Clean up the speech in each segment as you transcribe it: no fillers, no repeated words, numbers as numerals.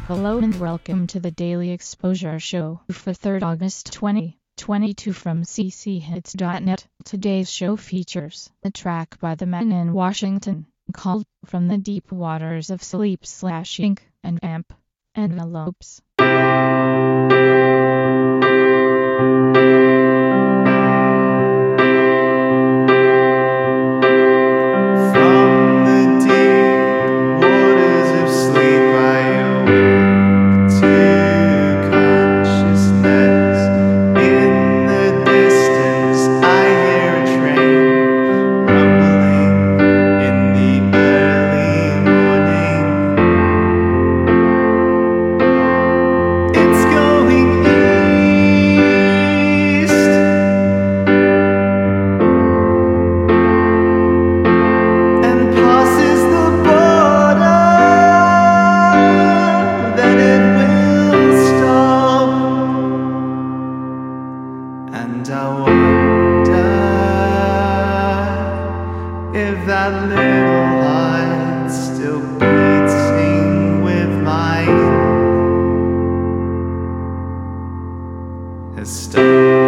Hello and welcome to the Daily Exposure Show for 3rd August 2022 from cchits.net. Today's show features a track by the Men in Washington called From the Deep Waters of Sleep / Ink and Amp Envelopes. And I wonder if that little heart still beating with mine has stopped.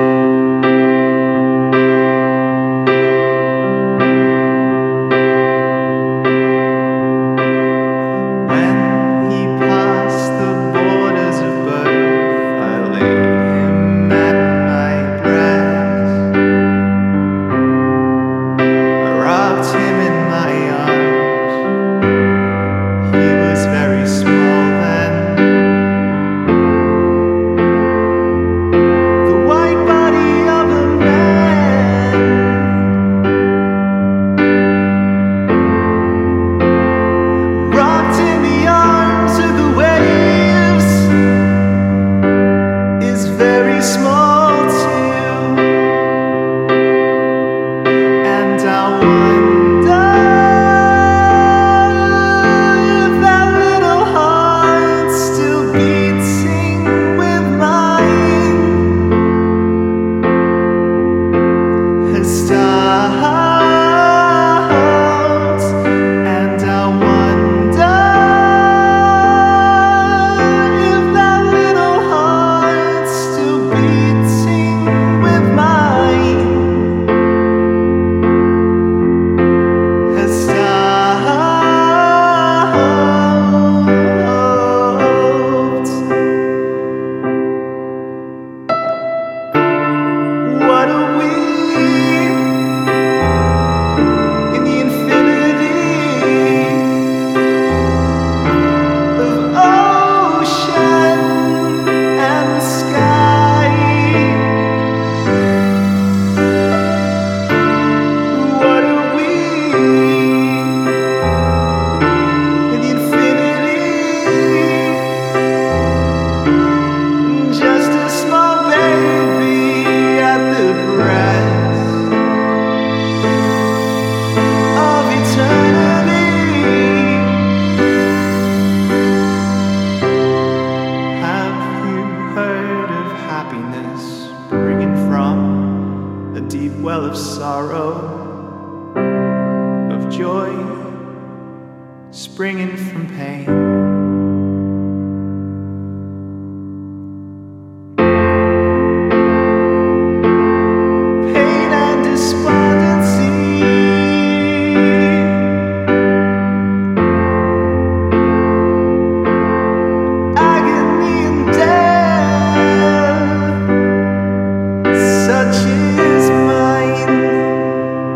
Deep well of sorrow, of joy, springing from pain.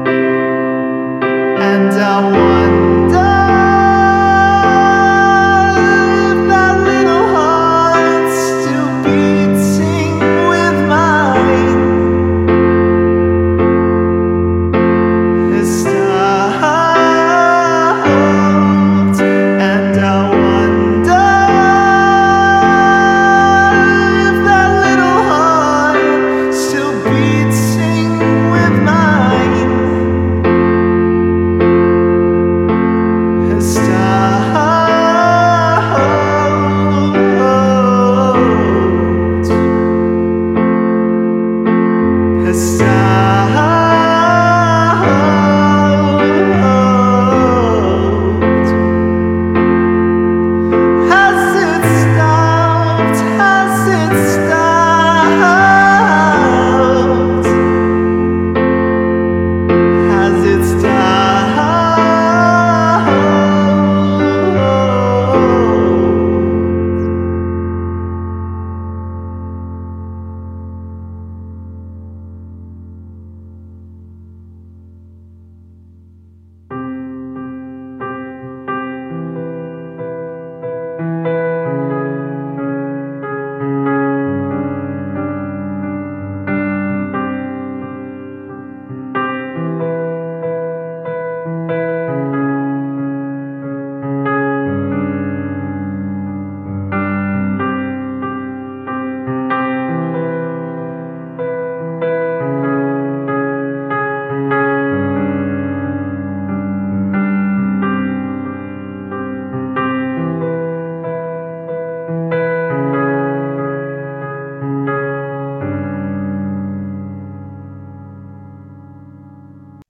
And I wonder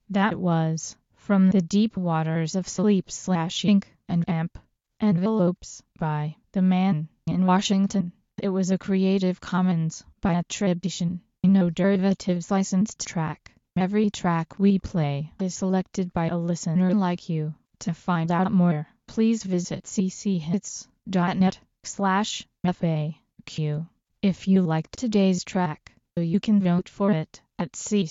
That was From the Deep Waters of Sleep / Ink and Amp Envelopes by The Man in Washington. It was a Creative Commons by attribution, no derivatives licensed track. Every track we play is selected by a listener like you. To find out more, please visit cchits.net/FAQ. If you liked today's track, you can vote for it at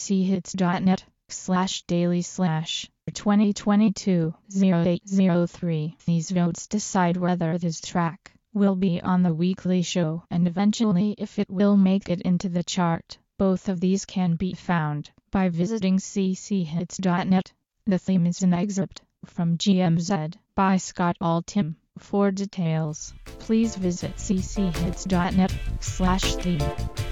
cchits.net/daily/2022-0803. These votes decide whether this track will be on the weekly show and eventually if it will make it into the chart. Both of these can be found by visiting cchits.net. The theme is an excerpt from GMZ by Scott Altham. For details, please visit cchits.net/theme.